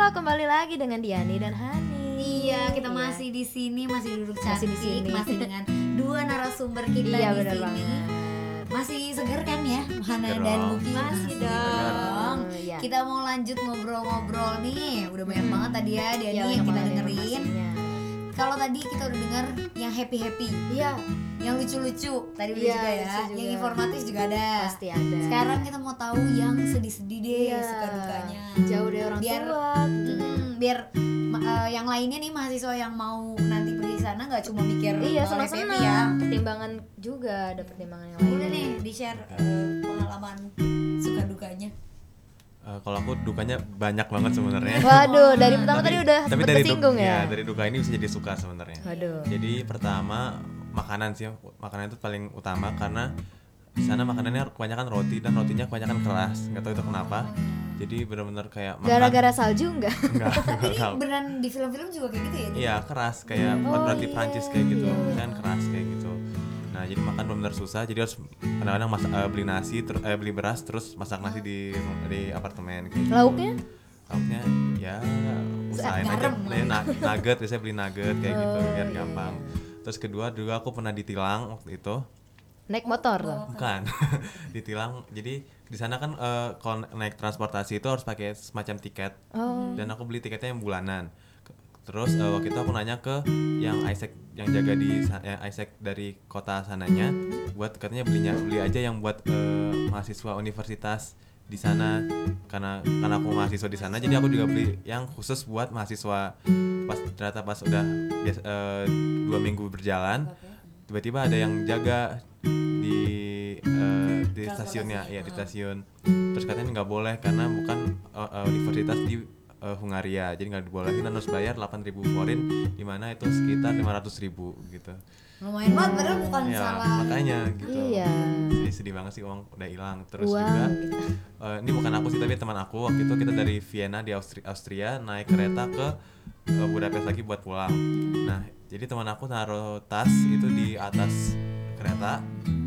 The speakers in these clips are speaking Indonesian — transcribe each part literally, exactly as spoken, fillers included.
Halo, kembali lagi dengan Diani dan Hani. Iya, kita masih di sini, masih duduk cantik, Masih di sini. masih dengan dua narasumber kita Iya, di benar sini. banget. Masih seger kan ya, Hana Seger dan dong. Buki? Masih dong. Iya. Kita mau lanjut ngobrol-ngobrol nih. Udah banyak banget tadi ya, Diani Iya, yang banyak kita banget dengerin. informasinya. Kalau tadi kita udah denger yang happy-happy, Iya, yang lucu-lucu tadi udah Iya, juga ya, lucu juga. yang informatif juga ada. pasti ada. Sekarang kita mau tahu yang sedih-sedih deh, Iya, suka dukanya. jauh dari orang Biar- tua gitu. Mm, biar ma- eh, yang lainnya nih mahasiswa yang mau nanti pergi sana nggak cuma mikir Iya, soal senang-senang happy ya. Pertimbangan juga, ada pertimbangan yang lain. Boleh nih di share eh, pengalaman suka dukanya. Uh, kalau aku dukanya banyak banget sebenarnya. Waduh, dari pertama Tapi- tadi udah tapi sempat dari kesinggung du- ya. dari duka ini bisa jadi suka sebenarnya. Waduh. Jadi pertama makanan sih, makanan itu paling utama karena di sana makanannya kebanyakan roti dan rotinya kebanyakan keras. Nggak tahu itu kenapa. Jadi benar-benar kayak makan. Gara-gara salju enggak? Enggak, Tapi enggak ini tahu. beneran di film-film juga kayak gitu ya? Iya keras kayak Oh, roti iya, Prancis kayak gitu, iya. kan keras kayak gitu. Nah jadi makan benar-benar susah. Jadi harus kadang-kadang masak, eh, beli nasi, ter- eh, beli beras, terus masak nasi di di apartemen. Kayak gitu. Lauknya? Lauknya ya usahain aja Garam beli na- nugget, biasanya beli nugget kayak gitu Oh, biar iya, gampang. Terus kedua juga aku pernah ditilang waktu itu. Naik motor loh. Bukan. Ditilang. Jadi di sana kan eh, kalau naik transportasi itu harus pakai semacam tiket. Oh. Dan aku beli tiketnya yang bulanan. Ke- Terus eh, waktu itu aku nanya ke yang Isaac yang jaga di sa- yang Isaac dari kota sananya buat katanya belinya beli aja yang buat eh, mahasiswa universitas di sana karena karena aku mahasiswa di sana jadi aku juga beli yang khusus buat mahasiswa. Pas ternyata pas udah bias, eh, dua minggu berjalan tiba-tiba ada yang jaga di eh, di stasiunnya ya di stasiun terus katanya nggak boleh karena bukan eh, eh, universitas di eh, Hungaria jadi nggak dibolehin dan harus bayar delapan ribu forin di mana itu sekitar lima ratus ribu gitu Lumayan banget, padahal bukan ya salah. makanya gitu Iya. jadi sedih banget sih uang udah hilang terus Uang, juga gitu. eh, ini bukan aku sih tapi teman aku waktu itu kita dari Vienna di Austria, Austria naik kereta ke eh, Budapest lagi buat pulang. Nah jadi teman aku naruh tas itu di atas kereta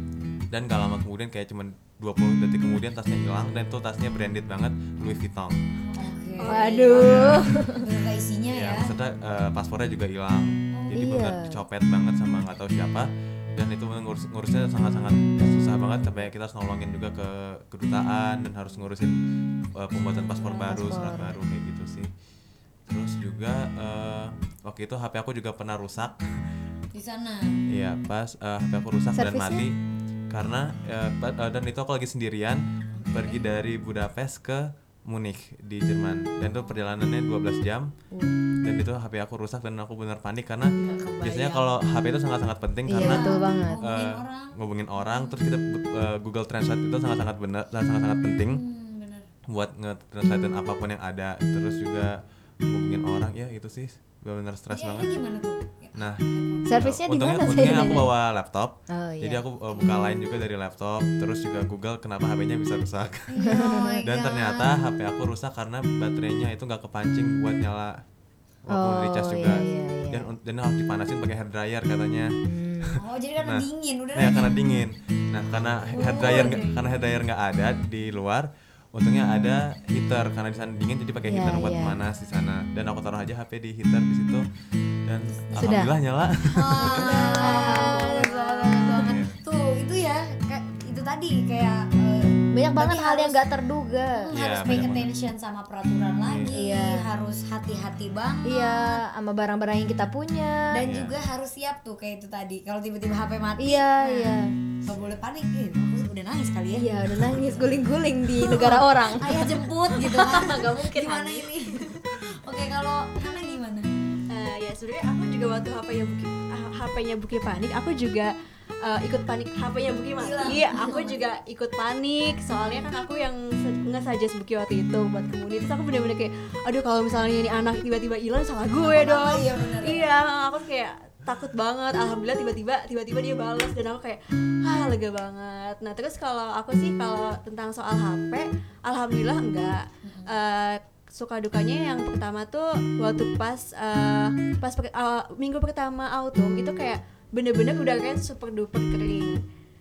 dan gak lama kemudian kayak cuman dua puluh detik kemudian tasnya hilang dan itu tasnya branded banget Louis Vuitton. Oke. Waduh. Berapa isinya Ya, ya? maksudnya eh, paspornya juga hilang. Jadi Iya. benar dicopet banget sama nggak tahu siapa dan itu ngurus ngurusnya sangat-sangat susah banget sampai kita harus nolongin juga ke kedutaan dan harus ngurusin eh, pembuatan paspor baru, Paspor. surat baru kayak gitu sih. Terus juga eh, waktu itu H P aku juga pernah rusak. Di sana. Iya, pas eh, H P aku rusak dan Servisnya? mati karena eh, pa- eh, dan itu aku lagi sendirian pergi dari Budapest ke Munich di Jerman dan itu perjalanannya dua belas jam dan itu H P aku rusak dan aku benar panik karena biasanya kalau H P itu sangat-sangat penting Iya, karena betul banget. Ngomongin eh, orang. ngubungin orang terus kita eh, Google Translate itu sangat-sangat benar sangat-sangat penting Hmm, bener. buat nge-translatein apapun yang ada terus juga ngubungin orang ya itu sih benar stres Ya, banget. ini gimana tuh? Nah, Servisnya di untungnya, mana untungnya saya aku nanya? bawa laptop. Oh, iya. Jadi aku uh, buka line juga dari laptop, terus juga Google kenapa H P-nya bisa rusak. Oh my Dan God. ternyata H P aku rusak karena baterainya itu nggak kepancing buat nyala walaupun Oh, di charge iya, juga. iya, iya. Dan dan harus dipanasin pakai hair dryer katanya. Hmm. Oh, jadi karena Nah, dingin udah. Ya karena dingin. Nah, karena hair dryer nggak- karena hair dryer nggak ada di luar, untungnya ada heater karena di sana dingin jadi pakai Iya, heater buat iya. panas di sana. Dan aku taruh aja H P di heater di situ dan Sudah. alhamdulillah nyala. Ah, banget banget. Tuh, itu ya kayak itu tadi kayak eh, Banyak berarti banget hal yang harus- nggak terduga. Hmm, Iya, harus pay banyak banget. attention sama peraturan lagi, Iya. harus hati-hati banget. Iya, sama barang-barang yang kita punya. Dan Iya. juga harus siap tuh kayak itu tadi. Kalau tiba-tiba H P mati, Iya, nah, iya. nggak boleh panik. Eh, aku udah nangis kali ya. Iya, udah nangis guling-guling di negara orang. Ayah jemput gitu kan. Nggak mungkin, Gimana Hani. ini? Oke, kalau Hana gimana? Eh, ya sebenarnya aku juga waktu H P-nya Buki, H P-nya Buki panik, aku juga eh, ikut panik. H P-nya Buki mati, Hilang. aku juga ikut panik. Soalnya kan aku yang se- nge-suggest Buki waktu itu buat komuni. Terus aku bener-bener kayak, aduh kalau misalnya ini anak tiba-tiba hilang salah gue dong. Iya, bener. Iya, aku kayak takut banget. Alhamdulillah tiba-tiba tiba-tiba dia balas dan aku kayak ah lega banget. Nah terus kalau aku sih kalau tentang soal H P, alhamdulillah enggak. Eh, suka dukanya yang pertama tuh waktu pas uh, pas per, uh, minggu pertama autumn itu kayak bener-bener udah kayak super duper kering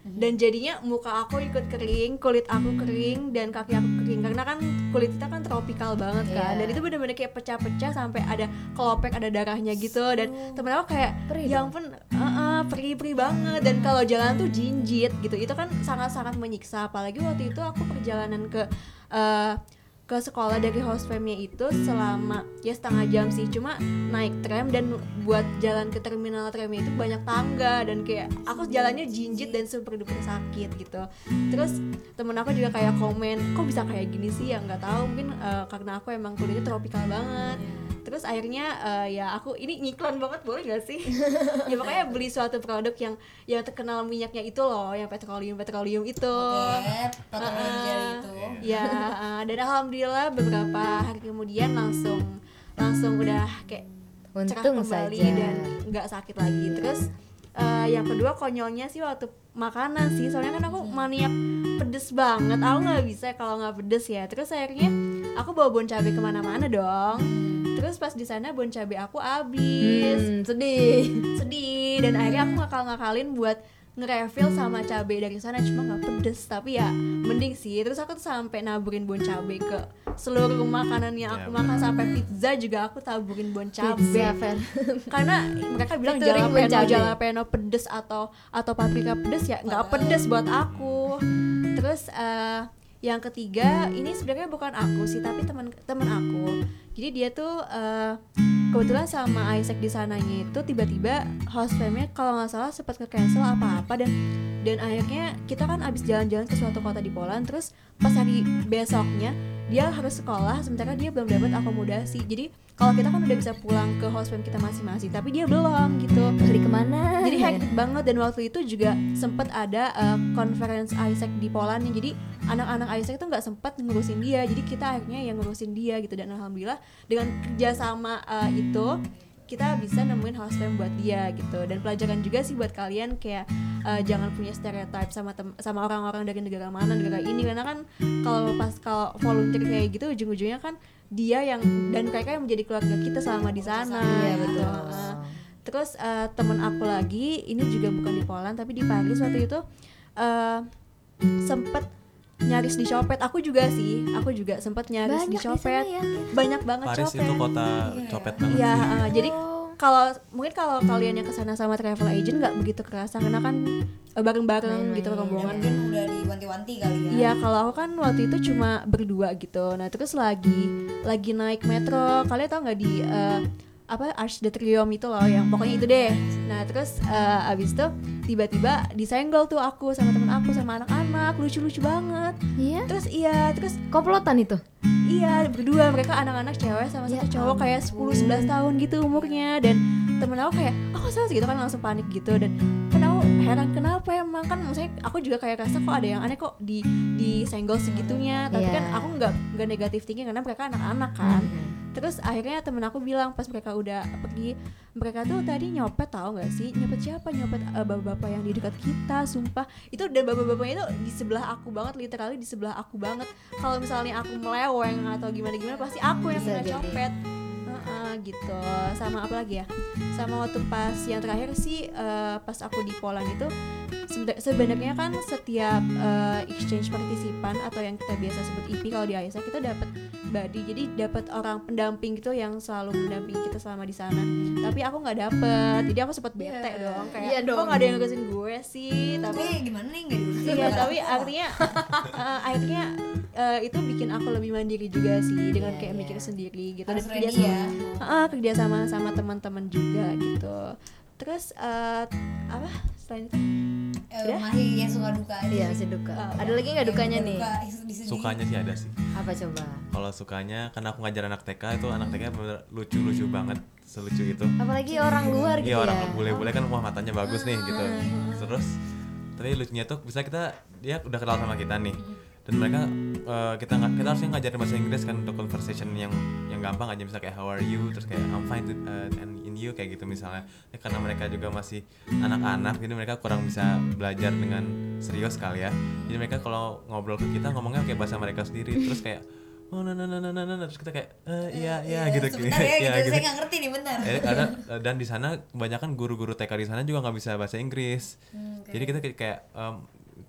dan jadinya muka aku ikut kering, kulit aku kering dan kaki aku kering karena kan kulit kita kan tropikal banget kan. Iya. Dan itu benar-benar kayak pecah-pecah sampai ada kelopek, ada darahnya gitu. Dan temen aku kayak Perih ya dong. ampun, uh-uh, perih-perih banget. Dan kalau jalan tuh jinjit gitu, itu kan sangat-sangat menyiksa. Apalagi waktu itu aku perjalanan ke uh, ke sekolah dari host fam-nya itu selama ya setengah jam sih, cuma naik tram dan buat jalan ke terminal tramnya itu banyak tangga dan kayak aku jalannya jinjit dan super duper sakit gitu. Terus temen aku juga kayak komen, kok bisa kayak gini sih, ya nggak tahu, mungkin uh, karena aku emang kulitnya tropikal banget. Terus akhirnya uh, ya aku ini ngiklan banget, boleh gak sih? Ya pokoknya beli suatu produk yang yang terkenal minyaknya itu loh, yang petroleum petroleum itu. Oke, petroleum Uh-uh. gel itu. Ya, uh, dan alhamdulillah beberapa hari kemudian langsung langsung udah kayak cerah Untung kembali saja. dan nggak sakit lagi. Terus uh, yang kedua konyolnya sih waktu makanan sih, soalnya kan aku maniak pedes banget, aku nggak bisa kalau nggak pedes ya. Terus akhirnya aku bawa bon cabai kemana-mana dong. Terus pas di sana bon cabai aku habis, Hmm, sedih. sedih, dan akhirnya aku ngakal-ngakalin buat nge-refill sama cabai dari sana, cuma nggak pedes, tapi ya mending sih. Terus aku tuh sampai naburin bon cabai ke seluruh makanan yang aku Ya, makan, benar. sampai pizza juga aku taburin bon Pizza, cabai. Fer. Karena mereka bilang Featuring bon jalapeno cabai. jalapeno pedes atau atau paprika pedes, ya nggak pedes buat aku. Terus eh, yang ketiga ini sebenarnya bukan aku sih, tapi teman teman aku. Jadi dia tuh eh, kebetulan sama Isaac di sananya itu tiba-tiba host fam-nya kalau nggak salah sempat ke cancel apa-apa, dan dan akhirnya kita kan abis jalan-jalan ke suatu kota di Poland. Terus pas hari besoknya dia harus sekolah, sementara dia belum dapat akomodasi. Jadi kalau kita kan udah bisa pulang ke host fam kita masing-masing, tapi dia belum gitu. Beli kemana? Jadi hektik banget. Dan waktu itu juga sempat ada uh, conference Isaac di Poland, jadi anak-anak Isaac itu nggak sempat ngurusin dia, jadi kita akhirnya yang ngurusin dia gitu. Dan alhamdulillah dengan kerjasama uh, itu kita bisa nemuin host fam buat dia gitu. Dan pelajaran juga sih buat kalian, kayak uh, jangan punya stereotype sama tem- sama orang-orang dari negara mana, negara ini, karena kan kalau pas kalau volunteer kayak gitu ujung-ujungnya kan dia yang dan mereka yang menjadi keluarga kita selama di sana. Iya, gitu. betul. Uh, terus uh, temen aku lagi, ini juga bukan di Poland tapi di Paris, waktu itu uh, sempet nyaris dicopet. Aku juga sih, aku juga sempet nyaris Banyak di dicopet. sana ya. Banyak banget Paris copet. itu kota copet banget Iya, sih. uh, jadi kalau mungkin kalau kalian yang kesana sama travel agent nggak begitu kerasa karena kan uh, bareng-bareng Main-main, gitu Dan rombongan. mungkin udah diwanti-wanti kali ya. Iya, kalau aku kan waktu itu cuma berdua gitu. Nah terus lagi lagi naik metro, kalian tau nggak di uh, apa Arch de Triomphe itu loh, yang pokoknya itu deh. Nah terus uh, abis itu tiba-tiba disenggol tuh aku sama temen aku sama anak-anak, lucu-lucu banget. Iya. Terus iya, terus Komplotan itu. iya berdua, mereka anak-anak cewek sama Ya satu cowok kayak sepuluh sebelas tahun gitu umurnya. Dan temen aku kayak, oh salah gitu kan, langsung panik gitu. Dan kan aku heran kenapa emang, kan maksudnya aku juga kayak rasa kok ada yang aneh kok di disenggol segitunya. Tapi Iya. kan aku nggak nggak negatif thinking karena mereka anak-anak kan. Mhm. Terus akhirnya temen aku bilang pas mereka udah pergi, mereka tuh tadi nyopet, tahu nggak sih nyopet siapa? Nyopet uh, bapak-bapak yang di dekat kita, sumpah. Itu dan bapak-bapaknya itu di sebelah aku banget, literally di sebelah aku banget. Kalau misalnya aku meleweng atau gimana-gimana pasti aku yang Bisa kena jadi. copet. Heeh, gitu. Sama apa lagi ya? Sama waktu pas yang terakhir sih uh, pas aku di Poland itu sebeda- sebenarnya kan setiap uh, exchange partisipan atau yang kita biasa sebut I P kalau di Isaac kita dapat buddy, jadi dapat orang pendamping gitu yang selalu mendampingi kita selama di sana. Tapi aku nggak dapet, jadi aku sempet bete Yeah. dong, kayak Iya kok dong. nggak ada yang ngurusin gue sih. Tapi Tapi gimana nih nggak diurusin? iya, tapi artinya uh, akhirnya uh, itu bikin aku lebih mandiri juga sih, dengan Iya, kayak iya. mikir sendiri gitu. Harus Dan ready kerja ya. sama, uh, kerja sama sama teman-teman juga gitu. Terus uh, apa selain itu? Eh, Udah? Mahi yang suka duka aja. Iya, masih duka. Oh, Ada lagi nggak Yang dukanya suka nih? duka, disedih. Sukanya sih ada sih. Apa coba? Kalau sukanya, karena aku ngajar anak T K, itu anak T K bener lucu-lucu banget, selucu itu. Apalagi orang luar gitu Iya, orang ya. bule-bule kan wah matanya bagus nih gitu. Terus tapi lucunya tuh bisa kita, dia udah kenal sama kita nih. Dan mereka eh, kita nggak kita harusnya ngajarin bahasa Inggris kan untuk conversation yang yang gampang aja, misalnya kayak how are you, terus kayak I'm fine to, uh, and in you kayak gitu misalnya. Ya, karena mereka juga masih anak-anak, jadi mereka kurang bisa belajar dengan serius kali ya. Jadi mereka kalau ngobrol ke kita ngomongnya kayak bahasa mereka sendiri, terus kayak oh nah nah nah nah nah nah, terus kita kayak eh, iya iya gitu Sebentar ya, Iya, gitu. Saya nggak ngerti nih, bentar. Eh, karena dan di sana kebanyakan guru-guru T K di sana juga nggak bisa bahasa Inggris. Hmm, oke. Jadi kita kayak, kayak em,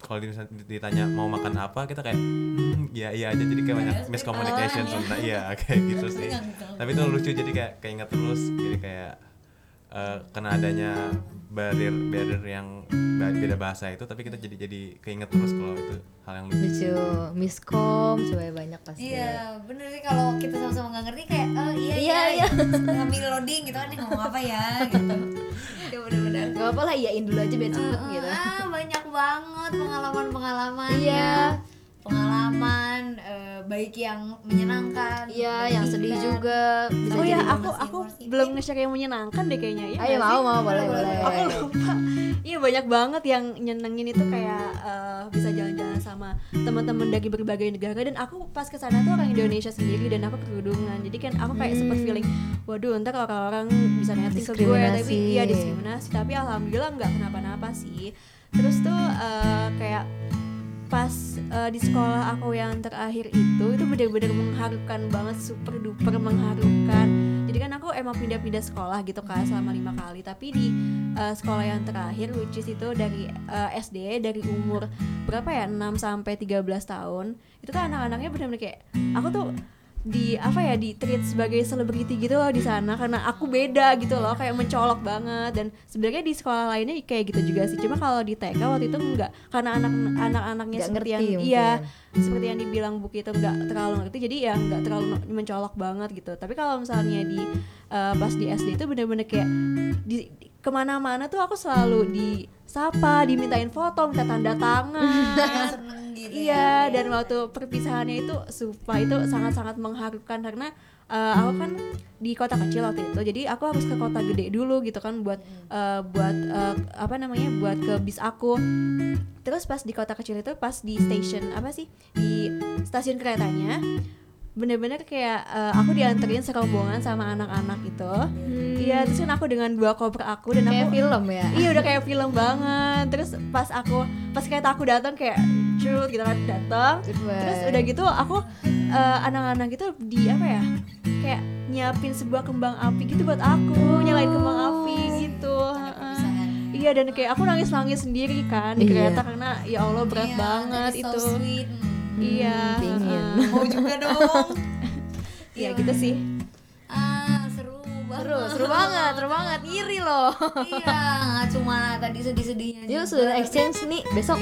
kalau ditanya mau makan apa kita kayak hmm, iya iya aja, jadi kayak banyak miscommunication sebenarnya. Iya kayak gitu sih. Tapi itu lucu, jadi kayak keinget terus, jadi kayak uh, karena adanya barrier barrier yang beda bahasa itu, tapi kita jadi jadi keinget terus kalau itu hal yang lucu. Lucu, miskom coba banyak pasti. Iya, bener sih, kalau kita sama-sama nggak ngerti kayak oh iya iya, Iya, ngambil loading gitu kan, nih ngomong apa ya gitu. Ya bener-bener. Gak apa-apa lah, iyain dulu aja biar cepet Ah, gitu. ah, banyak banget pengalaman-pengalaman. Iya. Pengalaman eh, baik yang menyenangkan. Iya, yang sedih juga bisa Oh jadi. ya, aku informasi- aku informasi. belum nge-share yang menyenangkan deh kayaknya ya. Ayo nggak mau sih? mau boleh boleh. Aku lupa. Iya, banyak banget yang nyenengin itu kayak eh, bisa jalan-jalan sama teman-teman dari berbagai negara, dan aku pas ke sana tuh orang Indonesia sendiri dan aku kerudungan. Jadi kan aku kayak sempet feeling, waduh ntar orang-orang bisa netting ke gue, tapi Diskriminasi. iya diskriminasi. Tapi alhamdulillah nggak kenapa-napa sih. Terus tuh eh, kayak pas uh, di sekolah aku yang terakhir itu itu benar-benar mengharukan banget, super duper mengharukan. Jadi kan aku emang pindah-pindah sekolah gitu kan selama lima kali, tapi di uh, sekolah yang terakhir which is itu dari uh, S D, dari umur berapa ya, enam sampai tiga belas tahun, itu tuh anak-anaknya benar-benar kayak aku tuh di apa ya, di treat sebagai selebriti gitu loh di sana, karena aku beda gitu loh, kayak mencolok banget. Dan sebenarnya di sekolah lainnya kayak gitu juga sih, cuma kalau di T K waktu itu enggak, karena anak anak-anaknya Nggak seperti ngerti yang mungkin. iya seperti yang dibilang Buki itu nggak terlalu ngerti, jadi ya nggak terlalu mencolok banget gitu. Tapi kalau misalnya di uh, pas di S D itu bener-bener kayak di, di kemana-mana tuh aku selalu disapa, dimintain foto, minta tanda tangan. Seneng gitu. Iya, dan waktu perpisahannya itu sumpah itu sangat-sangat mengharukan, karena uh, aku kan di kota kecil waktu itu, jadi aku harus ke kota gede dulu gitu kan buat uh, buat uh, apa namanya buat ke bis aku. Terus pas di kota kecil itu, pas di station apa sih di stasiun keretanya, bener-bener kayak uh, aku dianterin serombongan sama anak-anak itu. Iya, terus kan aku dengan dua koper aku, dan Kayak aku film ya. iya udah kayak film banget. Terus pas aku pas kereta aku datang kayak cut gitu kan, datang. Terus udah gitu aku uh, anak-anak itu di apa ya, kayak nyiapin sebuah kembang api gitu buat aku, nyalain kembang api gitu. Perpisahan. Iya, dan kayak aku nangis-nangis sendiri kan di Iya. kereta, karena ya Allah berat Iya, banget that is itu. so sweet. Hmm. Iya, pingin. heeh. Mau juga dong. Iya gitu sih. Ah, seru banget. Seru, seru banget, seru banget, iri loh. Iya, nggak cuma tadi sedih-sedihnya. Yuk juga. sudah exchange nih besok.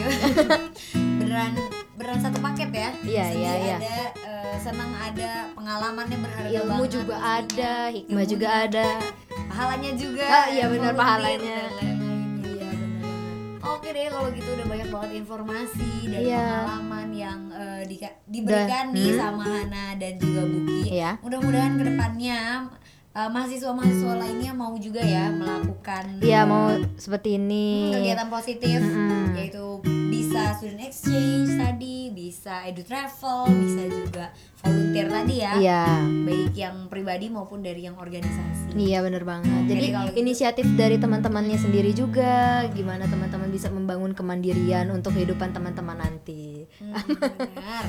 beneran beneran satu paket ya. Iya, Sedih iya, iya. ada, eh, senang ada, pengalamannya berharga Ilmu banget juga pastinya. ada, hikmah Ilmunya juga ada. pahalanya juga. Oh, iya benar, volunteer pahalanya. dan lain-lainnya. Iya benar. Oke deh, kalau gitu udah banyak banget informasi dan Iya. pengalaman yang eh, di- diberikan Dan- nih hmm. sama Hana dan juga Buki. Iya. Mudah-mudahan kedepannya eh, mahasiswa-mahasiswa lainnya mau juga ya melakukan Iya eh, mau seperti ini. kegiatan positif, Mm-mm. yaitu bisa student exchange tadi, bisa edu travel, bisa juga volunteer tadi ya. Iya. Baik yang pribadi maupun dari yang organisasi. Iya bener banget. Jadi Jadi kalau gitu- inisiatif dari teman-temannya sendiri juga, gimana teman-teman bisa membangun kemandirian untuk kehidupan teman-teman nanti. Hmm, benar.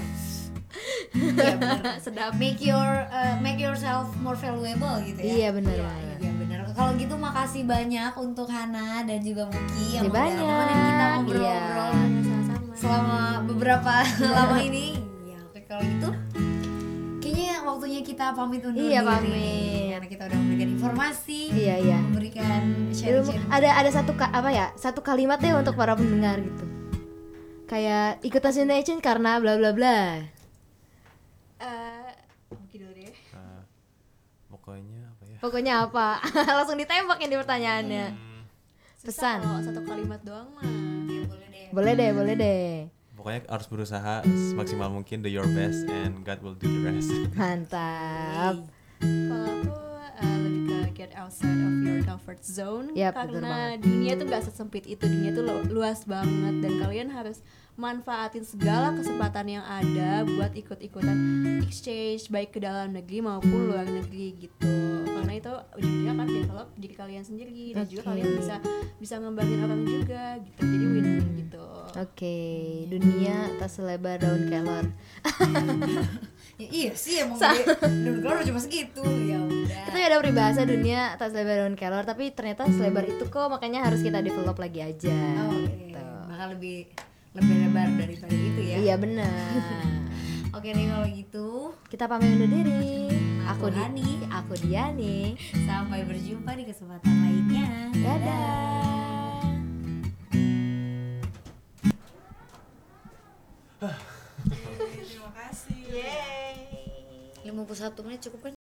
Iya benar. Sedap. Make your uh, make yourself more valuable gitu ya. Iya bener Iya, banget. iya benar. Kalau gitu makasih banyak untuk Hana dan juga Buki yang Makasih udah banyak. nemenin kita ngobrol-ngobrol Iya. Sama-sama. selama beberapa lama ini. Ya, oke kalau gitu kayaknya waktunya kita pamit undur Iya, diri. pamit. Karena kita udah memberikan informasi, Iya iya. memberikan Ilmu- sharing-sharing. ada ada satu ka- apa ya satu kalimat deh untuk para pendengar gitu. Kayak ikutan student exchange karena bla bla bla. Eh, Buki dulu deh. Uh, pokoknya apa ya? Pokoknya apa? Langsung ditembak ini pertanyaannya. Hmm, Pesan. Kalau satu kalimat doang mah. Ya, boleh deh. Boleh deh, boleh deh. pokoknya harus berusaha semaksimal mungkin, do your best and God will do the rest. Mantap. Kalau aku uh, lebih ke get outside of your comfort zone, Yap, bener karena dunia tuh gak sesempit itu, dunia tuh lu- luas banget, dan kalian harus manfaatin segala kesempatan yang ada buat ikut-ikutan exchange baik ke dalam negeri maupun luar negeri gitu, karena itu ujungnya akan develop diri kalian sendiri dan juga Oke. kalian bisa bisa ngembangin orang juga gitu, jadi win-win gitu. Oke, dunia tak selebar daun kelor. Ya, iya sih emang gede. Dan keluar cuma segitu. Ya udah. Itu ya ada peribahasa dunia tak selebar daun kelor, tapi ternyata selebar itu kok, makanya harus kita develop lagi aja. Oh, oke. Gitu. Bakal lebih lebih lebar daripada itu ya. Iya benar. Oke deh kalau gitu, Kita pamit undur diri. Aku Di- Hani. aku Diani. sampai berjumpa di kesempatan lainnya. Dadah. Terima kasih. lima puluh satu menit cukup kan?